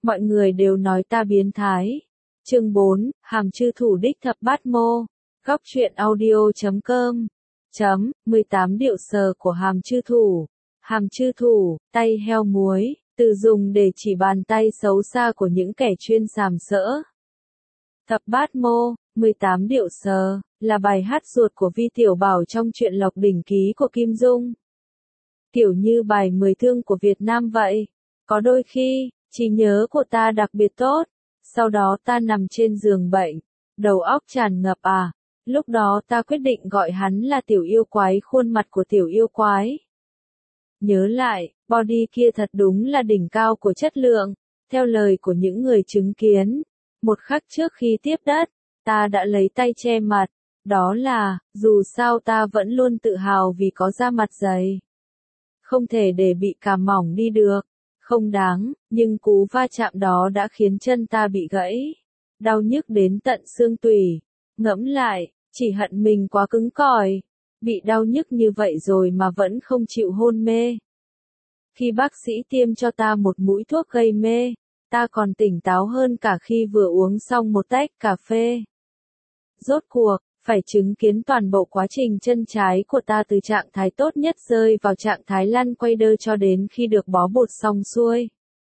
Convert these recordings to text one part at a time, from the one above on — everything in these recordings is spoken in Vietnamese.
Mọi người đều nói ta biến thái. Chương 4, Hàm Chư Thủ đích thập bát mô. Góc truyện audio.com 18 điệu sờ của Hàm Chư Thủ. Hàm Chư Thủ, tay heo muối, từ dùng để chỉ bàn tay xấu xa của những kẻ chuyên sàm sỡ. Thập bát mô, 18 điệu sờ, là bài hát ruột của Vi Tiểu Bảo trong truyện Lộc Đỉnh Ký của Kim Dung. Kiểu như bài 10 thương của Việt Nam vậy. Có đôi khi, trí nhớ của ta đặc biệt tốt. Sau đó ta nằm trên giường bệnh, đầu óc tràn ngập lúc đó ta quyết định gọi hắn là tiểu yêu quái, khuôn mặt của tiểu yêu quái. Nhớ lại, body kia thật đúng là đỉnh cao của chất lượng, theo lời của những người chứng kiến. Một khắc trước khi tiếp đất, ta đã lấy tay che mặt, đó là, dù sao ta vẫn luôn tự hào vì có da mặt dày. Không thể để bị cảm mỏng đi được. Không đáng, nhưng cú va chạm đó đã khiến chân ta bị gãy. Đau nhức đến tận xương tủy. Ngẫm lại, chỉ hận mình quá cứng cỏi. Bị đau nhức như vậy rồi mà vẫn không chịu hôn mê. Khi bác sĩ tiêm cho ta một mũi thuốc gây mê, ta còn tỉnh táo hơn cả khi vừa uống xong một tách cà phê. Rốt cuộc, phải chứng kiến toàn bộ quá trình chân trái của ta từ trạng thái tốt nhất rơi vào trạng thái lăn quay đơ cho đến khi được bó bột xong xuôi.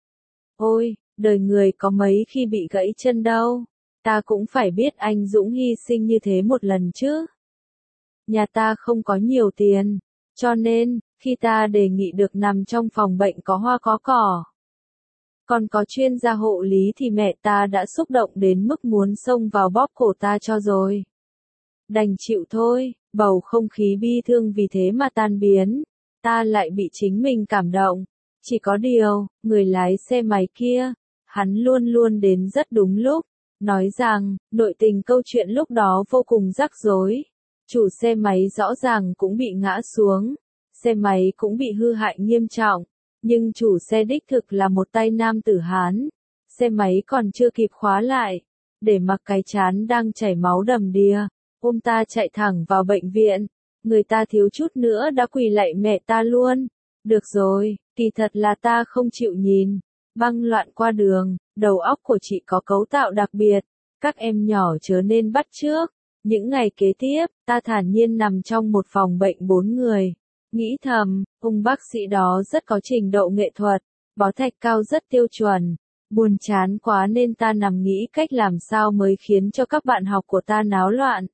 Ôi, đời người có mấy khi bị gãy chân đâu, ta cũng phải biết anh dũng hy sinh như thế một lần chứ. Nhà ta không có nhiều tiền, cho nên, khi ta đề nghị được nằm trong phòng bệnh có hoa có cỏ, còn có chuyên gia hộ lý thì mẹ ta đã xúc động đến mức muốn xông vào bóp cổ ta cho rồi. Đành chịu thôi, bầu không khí bi thương vì thế mà tan biến, ta lại bị chính mình cảm động. Chỉ có điều, người lái xe máy kia, hắn luôn luôn đến rất đúng lúc, nói rằng, nội tình câu chuyện lúc đó vô cùng rắc rối. Chủ xe máy rõ ràng cũng bị ngã xuống, xe máy cũng bị hư hại nghiêm trọng, nhưng chủ xe đích thực là một tay nam tử Hán. Xe máy còn chưa kịp khóa lại, để mặc cái trán đang chảy máu đầm đìa. Ôm ta chạy thẳng vào bệnh viện, người ta thiếu chút nữa đã quỳ lạy mẹ ta luôn. Được rồi, kỳ thật là ta không chịu nhìn. Băng loạn qua đường, đầu óc của chị có cấu tạo đặc biệt, các em nhỏ chớ nên bắt chước. Những ngày kế tiếp, ta thản nhiên nằm trong một phòng bệnh 4 người. Nghĩ thầm, ông bác sĩ đó rất có trình độ nghệ thuật, bó thạch cao rất tiêu chuẩn. Buồn chán quá nên ta nằm nghĩ cách làm sao mới khiến cho các bạn học của ta náo loạn.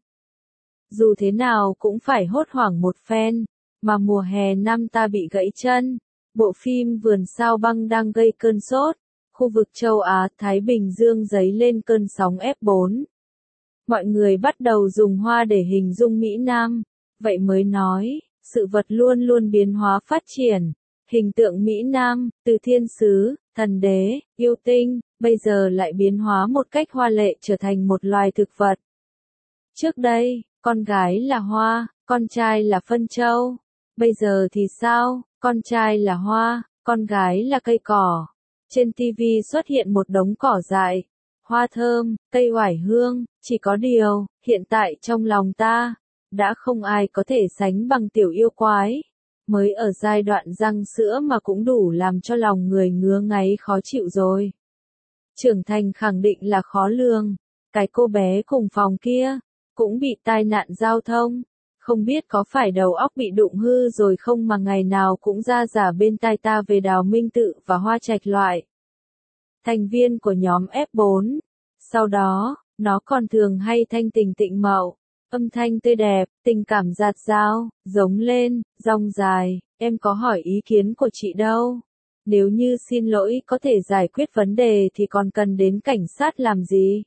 Dù thế nào cũng phải hốt hoảng một phen, mà mùa hè năm ta bị gãy chân. Bộ phim Vườn Sao Băng đang gây cơn sốt, khu vực châu Á, Thái Bình Dương dấy lên cơn sóng F4. Mọi người bắt đầu dùng hoa để hình dung Mỹ Nam, vậy mới nói, sự vật luôn luôn biến hóa phát triển. Hình tượng Mỹ Nam, từ thiên sứ, thần đế, yêu tinh, bây giờ lại biến hóa một cách hoa lệ trở thành một loài thực vật. Trước đây, con gái là hoa, con trai là phân châu. Bây giờ thì sao, con trai là hoa, con gái là cây cỏ. Trên TV xuất hiện một đống cỏ dại, hoa thơm, cây oải hương, chỉ có điều, hiện tại trong lòng ta, đã không ai có thể sánh bằng tiểu yêu quái. Mới ở giai đoạn răng sữa mà cũng đủ làm cho lòng người ngứa ngáy khó chịu rồi. Trưởng thành khẳng định là khó lường. Cái cô bé cùng phòng kia cũng bị tai nạn giao thông, không biết có phải đầu óc bị đụng hư rồi không mà ngày nào cũng ra giả bên tai ta về Đào Minh Tự và Hoa Trạch loại thành viên của nhóm F4. Sau đó, nó còn thường hay thanh tình tịnh mậu, âm thanh tươi đẹp, tình cảm dạt dao, giống lên, dong dài, em có hỏi ý kiến của chị đâu. Nếu như xin lỗi có thể giải quyết vấn đề thì còn cần đến cảnh sát làm gì?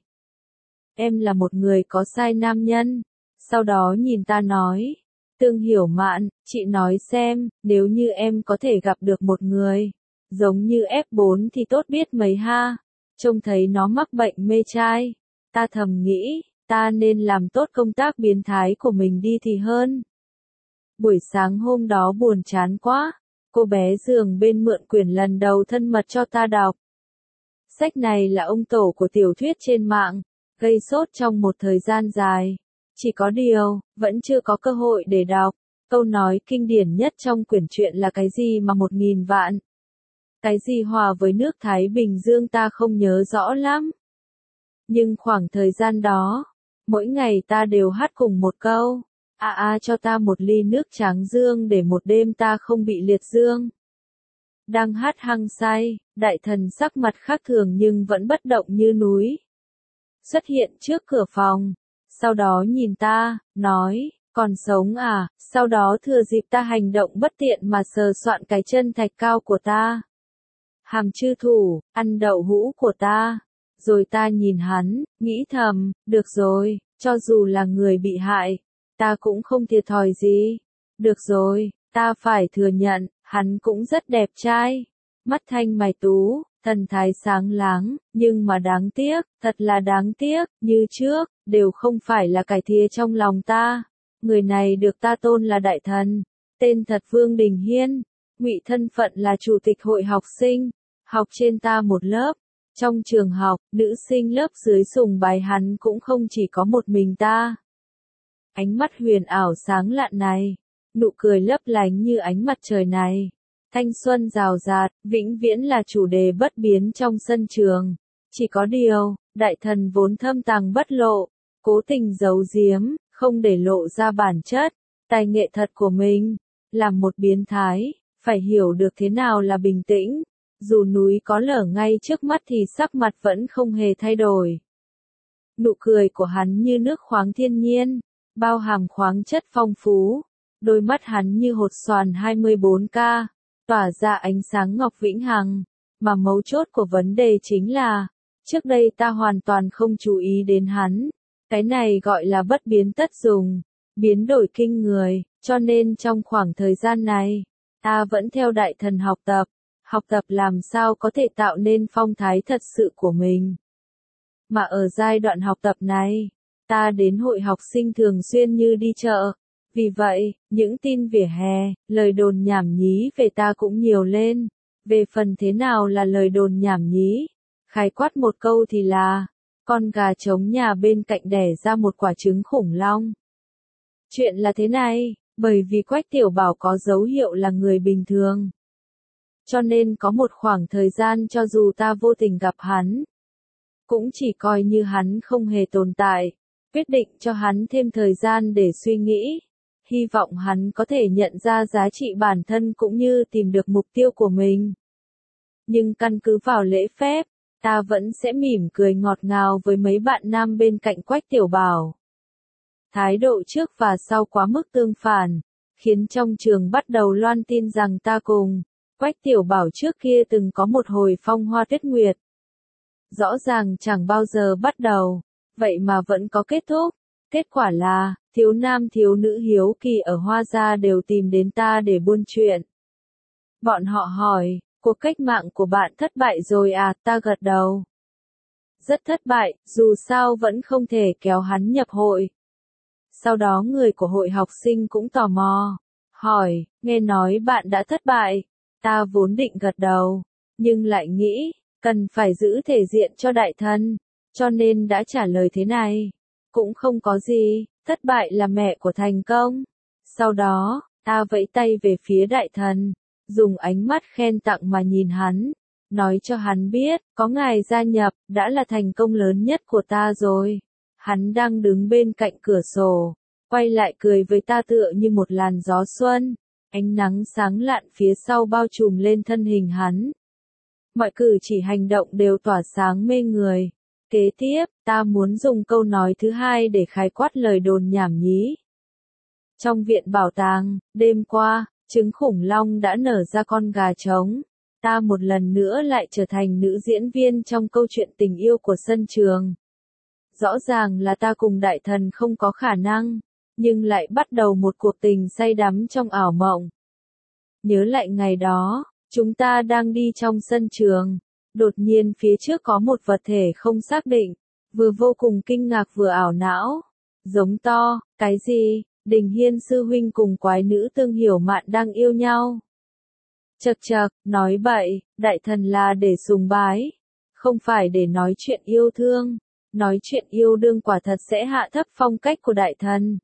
Em là một người có sai nam nhân. Sau đó nhìn ta nói, Tương Hiểu Mạn, chị nói xem, nếu như em có thể gặp được một người giống như F4 thì tốt biết mấy ha. Trông thấy nó mắc bệnh mê trai, ta thầm nghĩ, ta nên làm tốt công tác biến thái của mình đi thì hơn. Buổi sáng hôm đó buồn chán quá, cô bé giường bên mượn quyển lần đầu thân mật cho ta đọc. Sách này là ông tổ của tiểu thuyết trên mạng, gây sốt trong một thời gian dài. Chỉ có điều, vẫn chưa có cơ hội để đọc. Câu nói kinh điển nhất trong quyển truyện là cái gì mà 1000 vạn Cái gì hòa với nước Thái Bình Dương ta không nhớ rõ lắm. Nhưng khoảng thời gian đó, mỗi ngày ta đều hát cùng một câu. Cho ta một ly nước tráng dương để một đêm ta không bị liệt dương. Đang hát hăng say, đại thần sắc mặt khác thường nhưng vẫn bất động như núi. Xuất hiện trước cửa phòng, sau đó nhìn ta, nói, còn sống à, sau đó thừa dịp ta hành động bất tiện mà sờ soạn cái chân thạch cao của ta. Hàm chư thủ, ăn đậu hũ của ta. Rồi ta nhìn hắn, nghĩ thầm, được rồi, cho dù là người bị hại, ta cũng không thiệt thòi gì. Được rồi, ta phải thừa nhận, hắn cũng rất đẹp trai. Mắt thanh mày tú, thần thái sáng láng, nhưng mà đáng tiếc, thật là đáng tiếc, như trước, đều không phải là cải thìa trong lòng ta. Người này được ta tôn là đại thần, tên thật Vương Đình Hiên, ngụy thân phận là chủ tịch hội học sinh, học trên ta một lớp. Trong trường học, nữ sinh lớp dưới sùng bái hắn cũng không chỉ có một mình ta. Ánh mắt huyền ảo sáng lạn này, nụ cười lấp lánh như ánh mặt trời này, thanh xuân rào rạt, vĩnh viễn là chủ đề bất biến trong sân trường. Chỉ có điều, đại thần vốn thâm tàng bất lộ, cố tình giấu giếm, không để lộ ra bản chất, tài nghệ thật của mình. Làm một biến thái, phải hiểu được thế nào là bình tĩnh. Dù núi có lở ngay trước mắt thì sắc mặt vẫn không hề thay đổi. Nụ cười của hắn như nước khoáng thiên nhiên, bao hàm khoáng chất phong phú. Đôi mắt hắn như hột xoàn 24K, tỏa ra ánh sáng ngọc vĩnh hằng. Mà mấu chốt của vấn đề chính là, trước đây ta hoàn toàn không chú ý đến hắn. Cái này gọi là bất biến tất dùng, biến đổi kinh người, cho nên trong khoảng thời gian này, ta vẫn theo đại thần học tập làm sao có thể tạo nên phong thái thật sự của mình. Mà ở giai đoạn học tập này, ta đến hội học sinh thường xuyên như đi chợ. Vì vậy, những tin vỉa hè, lời đồn nhảm nhí về ta cũng nhiều lên. Về phần thế nào là lời đồn nhảm nhí, khái quát một câu thì là, con gà trống nhà bên cạnh đẻ ra một quả trứng khủng long. Chuyện là thế này, bởi vì Quách Tiểu Bảo có dấu hiệu là người bình thường. Cho nên có một khoảng thời gian cho dù ta vô tình gặp hắn, cũng chỉ coi như hắn không hề tồn tại, quyết định cho hắn thêm thời gian để suy nghĩ, hy vọng hắn có thể nhận ra giá trị bản thân cũng như tìm được mục tiêu của mình. Nhưng căn cứ vào lễ phép, ta vẫn sẽ mỉm cười ngọt ngào với mấy bạn nam bên cạnh Quách Tiểu Bảo. Thái độ trước và sau quá mức tương phản, khiến trong trường bắt đầu loan tin rằng ta cùng Quách Tiểu Bảo trước kia từng có một hồi phong hoa tuyết nguyệt. Rõ ràng chẳng bao giờ bắt đầu, vậy mà vẫn có kết thúc. Kết quả là, thiếu nam thiếu nữ hiếu kỳ ở Hoa Gia đều tìm đến ta để buôn chuyện. Bọn họ hỏi, cuộc cách mạng của bạn thất bại rồi à, ta gật đầu. Rất thất bại, dù sao vẫn không thể kéo hắn nhập hội. Sau đó người của hội học sinh cũng tò mò, hỏi, nghe nói bạn đã thất bại. Ta vốn định gật đầu, nhưng lại nghĩ, cần phải giữ thể diện cho đại thần, cho nên đã trả lời thế này. Cũng không có gì, thất bại là mẹ của thành công. Sau đó, ta vẫy tay về phía đại thần, dùng ánh mắt khen tặng mà nhìn hắn, nói cho hắn biết, có ngài gia nhập, đã là thành công lớn nhất của ta rồi. Hắn đang đứng bên cạnh cửa sổ, quay lại cười với ta tựa như một làn gió xuân. Ánh nắng sáng lạn phía sau bao trùm lên thân hình hắn. Mọi cử chỉ hành động đều tỏa sáng mê người. Kế tiếp, ta muốn dùng câu nói thứ hai để khái quát lời đồn nhảm nhí. Trong viện bảo tàng, đêm qua, trứng khủng long đã nở ra con gà trống. Ta một lần nữa lại trở thành nữ diễn viên trong câu chuyện tình yêu của sân trường. Rõ ràng là ta cùng đại thần không có khả năng, nhưng lại bắt đầu một cuộc tình say đắm trong ảo mộng. Nhớ lại ngày đó, chúng ta đang đi trong sân trường, đột nhiên phía trước có một vật thể không xác định, vừa vô cùng kinh ngạc vừa ảo não, giống to, cái gì, Đình Hiên sư huynh cùng quái nữ Tương Hiểu Mạn đang yêu nhau. Chậc chậc, nói bậy, đại thần là để sùng bái, không phải để nói chuyện yêu thương, nói chuyện yêu đương quả thật sẽ hạ thấp phong cách của đại thần.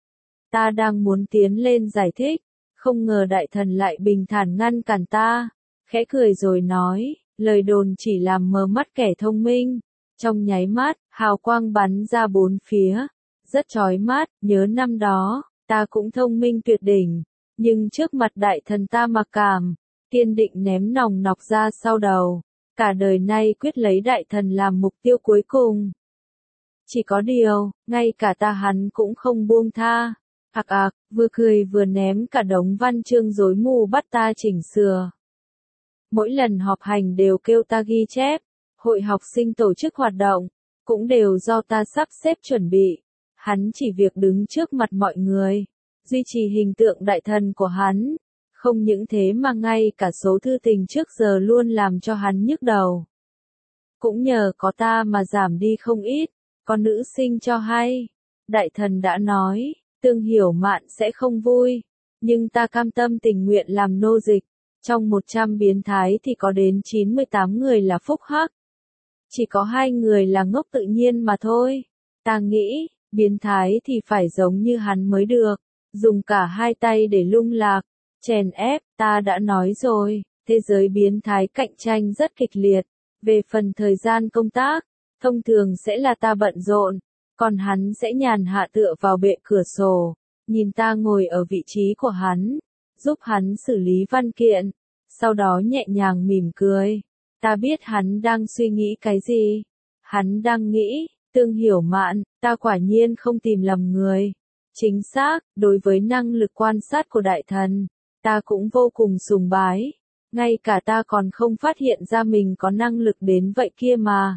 Ta đang muốn tiến lên giải thích, không ngờ đại thần lại bình thản ngăn cản ta, khẽ cười rồi nói, lời đồn chỉ làm mờ mắt kẻ thông minh. Trong nháy mắt, hào quang bắn ra bốn phía, rất chói mắt, nhớ năm đó, ta cũng thông minh tuyệt đỉnh, nhưng trước mặt đại thần ta mặc cảm, kiên định ném nòng nọc ra sau đầu, cả đời nay quyết lấy đại thần làm mục tiêu cuối cùng. Chỉ có điều, ngay cả ta hắn cũng không buông tha. Vừa cười vừa ném cả đống văn chương rối mù bắt ta chỉnh sửa. Mỗi lần họp hành đều kêu ta ghi chép, hội học sinh tổ chức hoạt động, cũng đều do ta sắp xếp chuẩn bị. Hắn chỉ việc đứng trước mặt mọi người, duy trì hình tượng đại thần của hắn. Không những thế mà ngay cả số thư tình trước giờ luôn làm cho hắn nhức đầu. Cũng nhờ có ta mà giảm đi không ít, con nữ sinh cho hay. Đại thần đã nói, Tương Hiểu Mạn sẽ không vui, nhưng ta cam tâm tình nguyện làm nô dịch. Trong 100 biến thái thì có đến 98 người là phúc hắc. Chỉ có 2 người là ngốc tự nhiên mà thôi. Ta nghĩ, biến thái thì phải giống như hắn mới được, dùng cả 2 tay để lung lạc, chèn ép. Ta đã nói rồi, thế giới biến thái cạnh tranh rất kịch liệt. Về phần thời gian công tác, thông thường sẽ là ta bận rộn, còn hắn sẽ nhàn hạ tựa vào bệ cửa sổ, nhìn ta ngồi ở vị trí của hắn, giúp hắn xử lý văn kiện, sau đó nhẹ nhàng mỉm cười. Ta biết hắn đang suy nghĩ cái gì. Hắn đang nghĩ, Tương Hiểu Mạn, ta quả nhiên không tìm lầm người. Chính xác, đối với năng lực quan sát của đại thần, ta cũng vô cùng sùng bái. Ngay cả ta còn không phát hiện ra mình có năng lực đến vậy kia mà.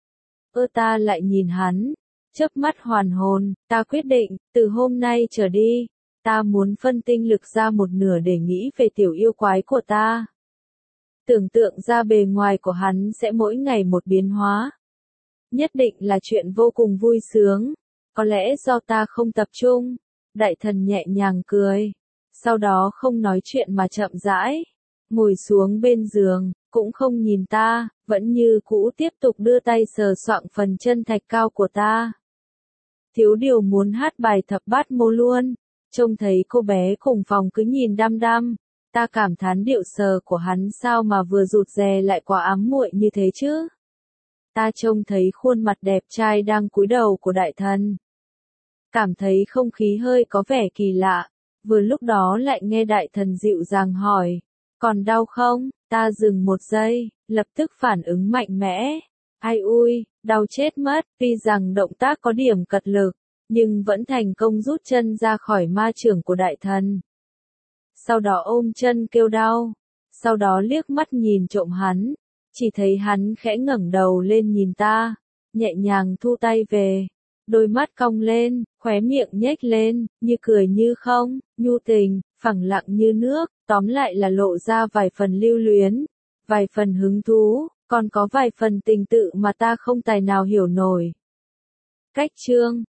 Ta lại nhìn hắn, chớp mắt hoàn hồn, ta quyết định, từ hôm nay trở đi, ta muốn phân tinh lực ra một nửa để nghĩ về tiểu yêu quái của ta. Tưởng tượng ra bề ngoài của hắn sẽ mỗi ngày một biến hóa. Nhất định là chuyện vô cùng vui sướng. Có lẽ do ta không tập trung. Đại thần nhẹ nhàng cười. Sau đó không nói chuyện mà chậm rãi. Ngồi xuống bên giường, cũng không nhìn ta, vẫn như cũ tiếp tục đưa tay sờ soạng phần chân thạch cao của ta. Thiếu điều muốn hát bài thập bát mô luôn. Trông thấy cô bé cùng phòng cứ nhìn đăm đăm. Ta cảm thán điệu sờ của hắn sao mà vừa rụt rè lại quá ám muội như thế chứ. Ta trông thấy khuôn mặt đẹp trai đang cúi đầu của đại thần. Cảm thấy không khí hơi có vẻ kỳ lạ. Vừa lúc đó lại nghe đại thần dịu dàng hỏi. Còn đau không? Ta dừng một giây, lập tức phản ứng mạnh mẽ. Ai ui, đau chết mất. Tuy rằng động tác có điểm cật lực, nhưng vẫn thành công rút chân ra khỏi ma chưởng của đại thần. Sau đó ôm chân kêu đau. Sau đó liếc mắt nhìn trộm hắn. Chỉ thấy hắn khẽ ngẩng đầu lên nhìn ta. Nhẹ nhàng thu tay về. Đôi mắt cong lên, khóe miệng nhếch lên, như cười như không, nhu tình, phẳng lặng như nước. Tóm lại là lộ ra vài phần lưu luyến, vài phần hứng thú, còn có vài phần tình tự mà ta không tài nào hiểu nổi. Cách chương